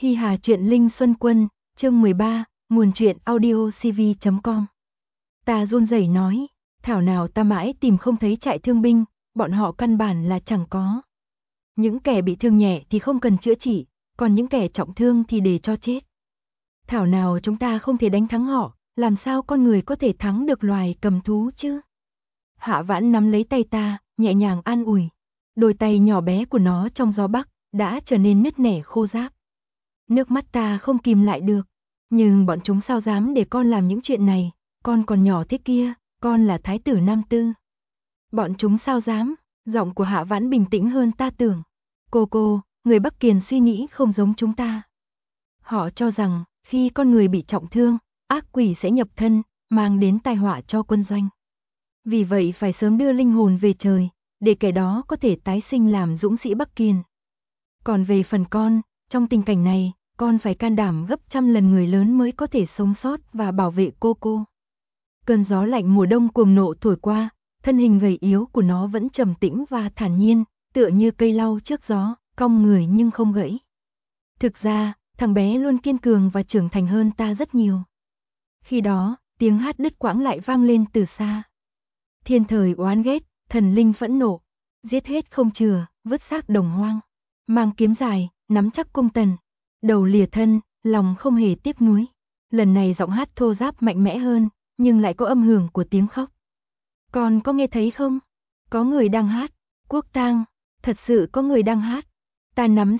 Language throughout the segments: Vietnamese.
Hi Hà truyện Linh Xuân Quân, chương 13, nguồn truyện audiocv.com. Ta run rẩy nói, thảo nào ta mãi tìm không thấy trại thương binh, bọn họ căn bản là chẳng có. Những kẻ bị thương nhẹ thì không cần chữa trị, còn những kẻ trọng thương thì để cho chết. Thảo nào chúng ta không thể đánh thắng họ, làm sao con người có thể thắng được loài cầm thú chứ? Hạ Vãn nắm lấy tay ta, nhẹ nhàng an ủi. Đôi tay nhỏ bé của nó trong gió bắc đã trở nên nứt nẻ khô ráp. Nước mắt ta không kìm lại được, nhưng bọn chúng sao dám để con làm những chuyện này, con còn nhỏ thế kia, con là thái tử Nam Tư. Bọn chúng sao dám? Giọng của Hạ Vãn bình tĩnh hơn ta tưởng. Cô, người Bắc Kiền suy nghĩ không giống chúng ta. Họ cho rằng, khi con người bị trọng thương, ác quỷ sẽ nhập thân, mang đến tai họa cho quân doanh. Vì vậy phải sớm đưa linh hồn về trời, để kẻ đó có thể tái sinh làm dũng sĩ Bắc Kiền. Còn về phần con, trong tình cảnh này, con phải can đảm gấp trăm lần người lớn mới có thể sống sót và bảo vệ cô. Cơn gió lạnh mùa đông cuồng nộ thổi qua, thân hình gầy yếu của nó vẫn trầm tĩnh và thản nhiên, tựa như cây lau trước gió, cong người nhưng không gãy. Thực ra, thằng bé luôn kiên cường và trưởng thành hơn ta rất nhiều. Khi đó, tiếng hát đứt quãng lại vang lên từ xa. Thiên thời oán ghét, thần linh phẫn nộ, giết hết không chừa, vứt xác đồng hoang. Mang kiếm dài, nắm chắc cung tần, đầu lìa thân, lòng không hề tiếc nuối. Lần này giọng hát thô ráp mạnh mẽ hơn, nhưng lại có âm hưởng của tiếng khóc. Con có nghe thấy không? Có người đang hát, quốc tang, thật sự có người đang hát. Ta nắm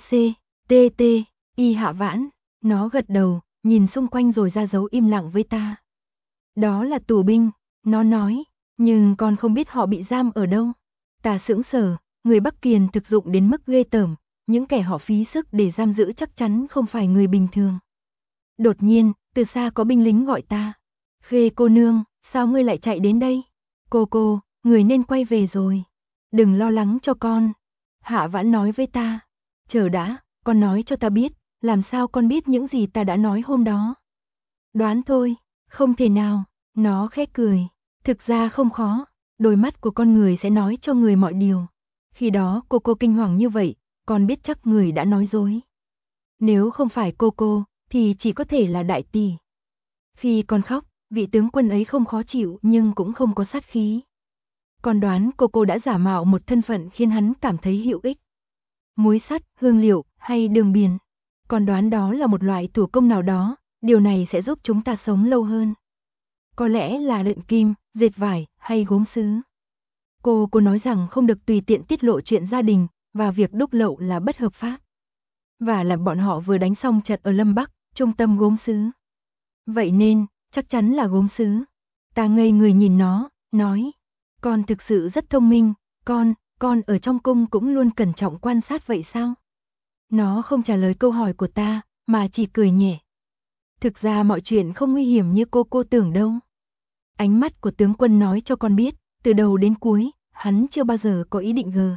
y Hạ Vãn, nó gật đầu, nhìn xung quanh rồi ra dấu im lặng với ta. Đó là tù binh, nó nói, nhưng con không biết họ bị giam ở đâu. Ta sững sờ, người Bắc Kiền thực dụng đến mức ghê tởm, những kẻ họ phí sức để giam giữ chắc chắn không phải người bình thường. Đột nhiên, từ xa có binh lính gọi ta. Khê cô nương, sao ngươi lại chạy đến đây? Cô, người nên quay về rồi. Đừng lo lắng cho con. Hạ Vãn nói với ta. Chờ đã, con nói cho ta biết, làm sao con biết những gì ta đã nói hôm đó? Đoán thôi, không thể nào, nó khẽ cười. Thực ra không khó, đôi mắt của con người sẽ nói cho người mọi điều. Khi đó cô kinh hoàng như vậy, con biết chắc người đã nói dối. Nếu không phải cô, thì chỉ có thể là đại tỷ. Khi con khóc, vị tướng quân ấy không khó chịu nhưng cũng không có sát khí. Con đoán cô đã giả mạo một thân phận khiến hắn cảm thấy hữu ích. Muối sắt, hương liệu hay đường biển. Con đoán đó là một loại thủ công nào đó, điều này sẽ giúp chúng ta sống lâu hơn. Có lẽ là luyện kim, dệt vải hay gốm sứ. Cô nói rằng không được tùy tiện tiết lộ chuyện gia đình và việc đúc lậu là bất hợp pháp. Và là bọn họ vừa đánh xong trận ở Lâm Bắc, trung tâm gốm sứ. Vậy nên, chắc chắn là gốm sứ. Ta ngây người nhìn nó, nói, con thực sự rất thông minh, con ở trong cung cũng luôn cẩn trọng quan sát vậy sao? Nó không trả lời câu hỏi của ta, mà chỉ cười nhẹ. Thực ra mọi chuyện không nguy hiểm như cô tưởng đâu. Ánh mắt của tướng quân nói cho con biết, từ đầu đến cuối, hắn chưa bao giờ có ý định gờ.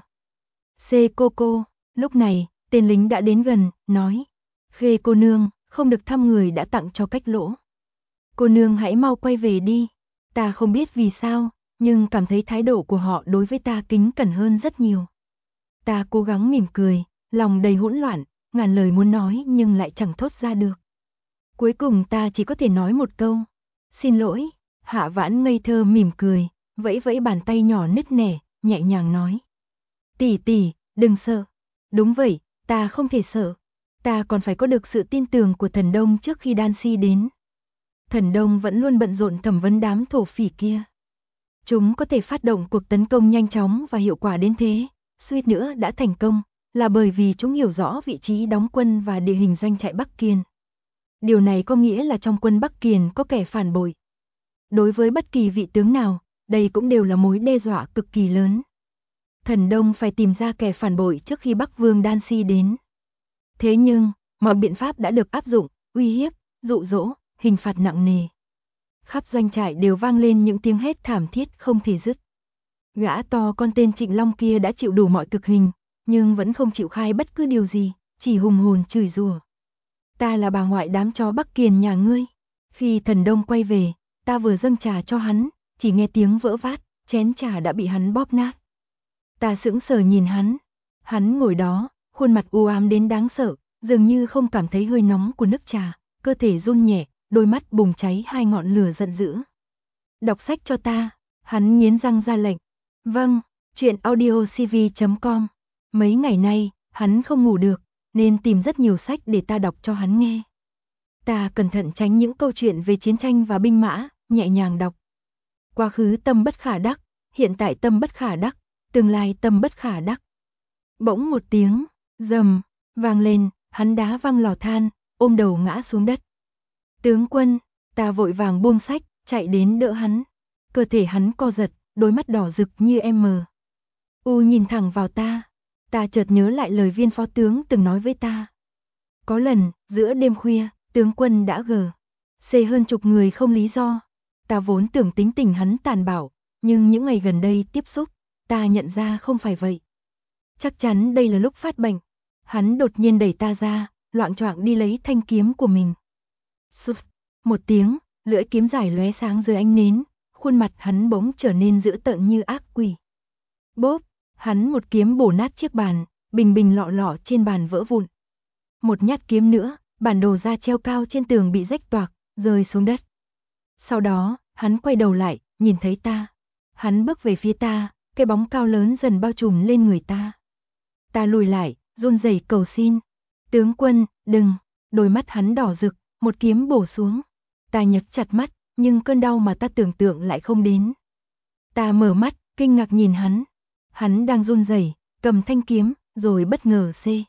Cô, lúc này, tên lính đã đến gần, nói, Khê cô nương, không được thăm người đã tặng cho Cách Lỗ. Cô nương hãy mau quay về đi. Ta không biết vì sao, nhưng cảm thấy thái độ của họ đối với ta kính cẩn hơn rất nhiều. Ta cố gắng mỉm cười, lòng đầy hỗn loạn, ngàn lời muốn nói nhưng lại chẳng thốt ra được. Cuối cùng ta chỉ có thể nói một câu, xin lỗi. Hạ Vãn ngây thơ mỉm cười, vẫy vẫy bàn tay nhỏ nứt nẻ, nhẹ nhàng nói. Tỷ, đừng sợ. Đúng vậy, ta không thể sợ. Ta còn phải có được sự tin tưởng của thần Đông trước khi Đan Si đến. Thần Đông vẫn luôn bận rộn thẩm vấn đám thổ phỉ kia. Chúng có thể phát động cuộc tấn công nhanh chóng và hiệu quả đến thế, suýt nữa đã thành công, là bởi vì chúng hiểu rõ vị trí đóng quân và địa hình doanh trại Bắc Kiền. Điều này có nghĩa là trong quân Bắc Kiền có kẻ phản bội. Đối với bất kỳ vị tướng nào, đây cũng đều là mối đe dọa cực kỳ lớn. Thần Đông phải tìm ra kẻ phản bội trước khi Bắc Vương Đan Si đến. Thế nhưng, mọi biện pháp đã được áp dụng, uy hiếp, dụ dỗ, hình phạt nặng nề. Khắp doanh trại đều vang lên những tiếng hét thảm thiết không thể dứt. Gã to con tên Trịnh Long kia đã chịu đủ mọi cực hình, nhưng vẫn không chịu khai bất cứ điều gì, chỉ hùng hồn chửi rủa. Ta là bà ngoại đám chó Bắc Kiền nhà ngươi. Khi thần Đông quay về, ta vừa dâng trà cho hắn, chỉ nghe tiếng vỡ vát, chén trà đã bị hắn bóp nát. Ta sững sờ nhìn hắn ngồi đó, khuôn mặt u ám đến đáng sợ, dường như không cảm thấy hơi nóng của nước trà, cơ thể run nhẹ, đôi mắt bùng cháy hai ngọn lửa giận dữ. Đọc sách cho ta, hắn nghiến răng ra lệnh. Vâng, truyện audiocv.com. Mấy ngày nay, hắn không ngủ được, nên tìm rất nhiều sách để ta đọc cho hắn nghe. Ta cẩn thận tránh những câu chuyện về chiến tranh và binh mã, nhẹ nhàng đọc. Quá khứ tâm bất khả đắc, hiện tại tâm bất khả đắc, tương lai tâm bất khả đắc. Bỗng một tiếng, rầm, vang lên, hắn đá văng lò than, ôm đầu ngã xuống đất. Tướng quân, ta vội vàng buông sách, chạy đến đỡ hắn. Cơ thể hắn co giật, đôi mắt đỏ rực như em mờ. Nhìn thẳng vào ta. Ta chợt nhớ lại lời Viên phó tướng từng nói với ta. Có lần, giữa đêm khuya, tướng quân đã xê hơn chục người không lý do. Ta vốn tưởng tính tình hắn tàn bạo, nhưng những ngày gần đây tiếp xúc, ta nhận ra không phải vậy. Chắc chắn đây là lúc phát bệnh. Hắn đột nhiên đẩy ta ra, loạng choạng đi lấy thanh kiếm của mình. Sụp, một tiếng, lưỡi kiếm dài lóe sáng dưới ánh nến, khuôn mặt hắn bỗng trở nên dữ tợn như ác quỷ. Bốp, hắn một kiếm bổ nát chiếc bàn, bình bình lọ lọ trên bàn vỡ vụn. Một nhát kiếm nữa, bản đồ da treo cao trên tường bị rách toạc, rơi xuống đất. Sau đó, hắn quay đầu lại, nhìn thấy ta. Hắn bước về phía ta, cái bóng cao lớn dần bao trùm lên người ta. Ta lùi lại, run rẩy cầu xin. Tướng quân, đừng. Đôi mắt hắn đỏ rực, một kiếm bổ xuống. Ta nhấc chặt mắt, nhưng cơn đau mà ta tưởng tượng lại không đến. Ta mở mắt, kinh ngạc nhìn hắn. Hắn đang run rẩy, cầm thanh kiếm, rồi bất ngờ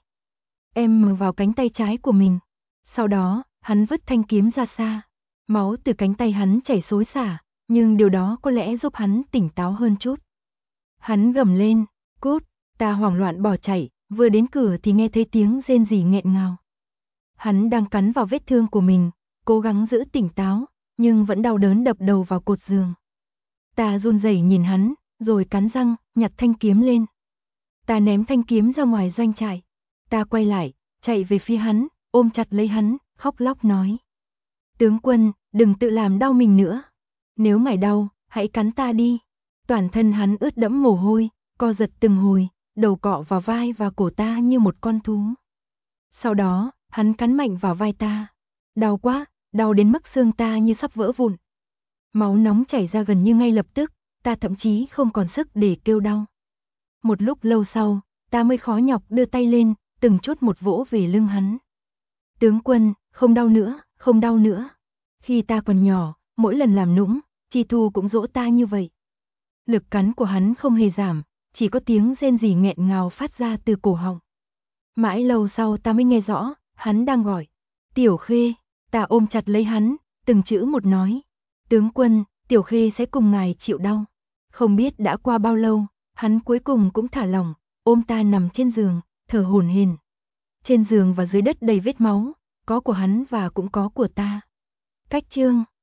mở vào cánh tay trái của mình. Sau đó, hắn vứt thanh kiếm ra xa. Máu từ cánh tay hắn chảy xối xả, nhưng điều đó có lẽ giúp hắn tỉnh táo hơn chút. Hắn gầm lên, cút, ta hoảng loạn bỏ chạy, vừa đến cửa thì nghe thấy tiếng rên rỉ nghẹn ngào. Hắn đang cắn vào vết thương của mình, cố gắng giữ tỉnh táo, nhưng vẫn đau đớn đập đầu vào cột giường. Ta run rẩy nhìn hắn, rồi cắn răng, nhặt thanh kiếm lên. Ta ném thanh kiếm ra ngoài doanh trại. Ta quay lại, chạy về phía hắn, ôm chặt lấy hắn, khóc lóc nói. Tướng quân, đừng tự làm đau mình nữa. Nếu ngài đau, hãy cắn ta đi. Toàn thân hắn ướt đẫm mồ hôi, co giật từng hồi, đầu cọ vào vai và cổ ta như một con thú. Sau đó, hắn cắn mạnh vào vai ta. Đau quá, đau đến mức xương ta như sắp vỡ vụn. Máu nóng chảy ra gần như ngay lập tức, ta thậm chí không còn sức để kêu đau. Một lúc lâu sau, ta mới khó nhọc đưa tay lên, từng chút một vỗ về lưng hắn. Tướng quân, không đau nữa, không đau nữa. Khi ta còn nhỏ, mỗi lần làm nũng, Chi Thu cũng dỗ ta như vậy. Lực cắn của hắn không hề giảm, chỉ có tiếng rên rỉ nghẹn ngào phát ra từ cổ họng. Mãi lâu sau ta mới nghe rõ, hắn đang gọi. Tiểu Khê, ta ôm chặt lấy hắn, từng chữ một nói. Tướng quân, Tiểu Khê sẽ cùng ngài chịu đau. Không biết đã qua bao lâu, hắn cuối cùng cũng thả lỏng, ôm ta nằm trên giường, thở hổn hển. Trên giường và dưới đất đầy vết máu, có của hắn và cũng có của ta. Cách chương